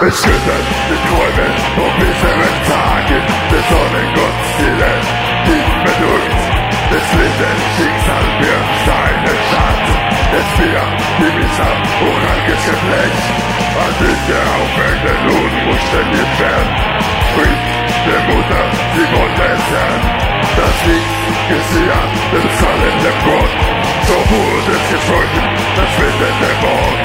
Es schüttelt die Träume vom besseren Tagen, der Sonnengottsziele, tief bedrückt. Des blinden Schicksal wirft seinen Schatten, des wir, die Misser, oranges Geflecht. An sich der aufweckende nun mussten wir werden. Brief der Mutter, sie wollte es hören. Das Licht gesehen, dem fallenden Gott. So wurde es gesprochen, das schwindende Wort.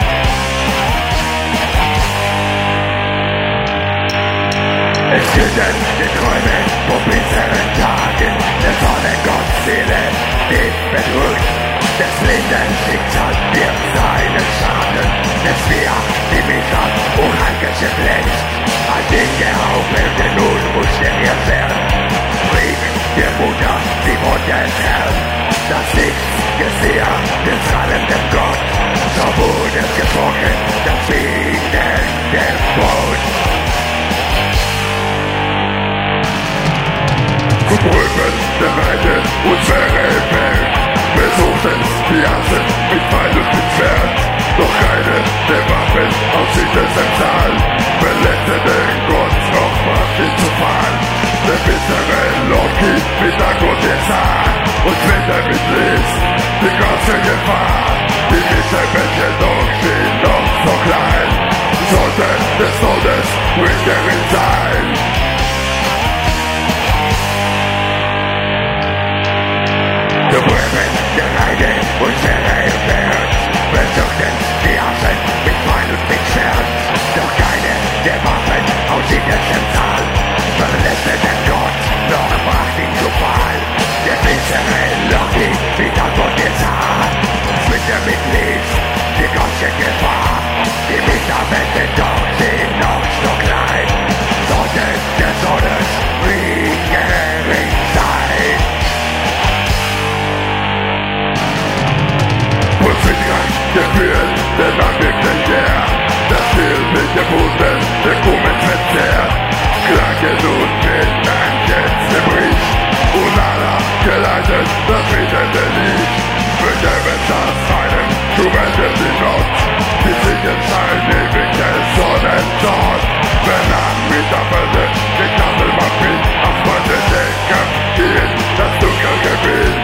Es schütteln die Träume vom besseren Tagen, der Sonnengottsseele, tief bedrückt. Des blinden Schicksal wirft seinen Schaden, des wir, die Misser, oranges Geflecht. All den Geraubelten nun mussten wir werden. Brief der Mutter, sie wollte es hören. Das Licht gesehen, den fallenden Gott. So wurde es gesprochen, das schwindende Wort. Römen der Weide unsere Welt. Wir suchten die Assen mit Pfeil und mit Schwert. Doch keine der Waffen aus hintersem Saal verletzte den Gott noch macht ihn zu fallen. Der bittere Loki mit Agro der Saar und wenn er mit liest, die große Gefahr. Die Mitte doch stehen noch so klein, sollte des Todes Richterin sein. Der Römen, der Reide, unsere Welt. Wir suchten die Affen mit Pfeil und mit Schwert. Doch keine der Waffen aus hintersem Saal verletzte den Gott, noch bracht ihn zu Fall. Der bittere Loki mit Antwort des Haar. Schwitte mit Lies, die große Gefahr. Die Mitarbeiter doch sind noch so klein. Sollte der Todes Regering sein. Gefühlt, der Nachrichten der, das Bild mit gefunden, der Kummen verzehrt. Klagen und Mitleid jetzt im Brief, und Allah geleitet das bittende Licht. Vergeben das einem, du wendest die Not, die sich in sein ewiges Sonnentor. Wenn an Mitarbeiter, die Kandelmacht mit, auf meine Decke, die in das Dunkelgebiet.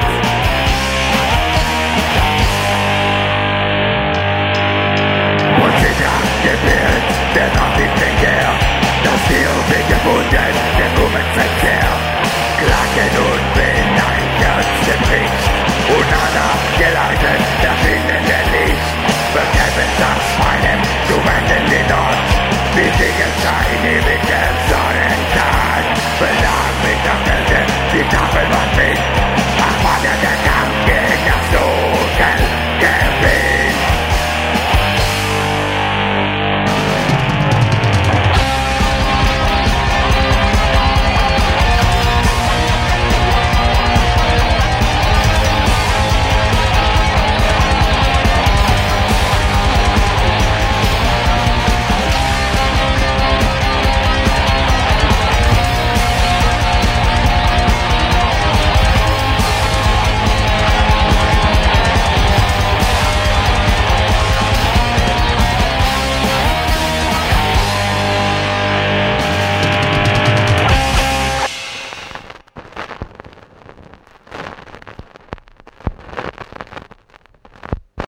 Gebild, der Nachrichten her, das Ziel wird gefunden, der Kummen verzehrt. Klagen und Beneidens zerbricht, und Allah geleitet das schwindende Licht. Vergeben das einem, du wenden die Not, wie Dinge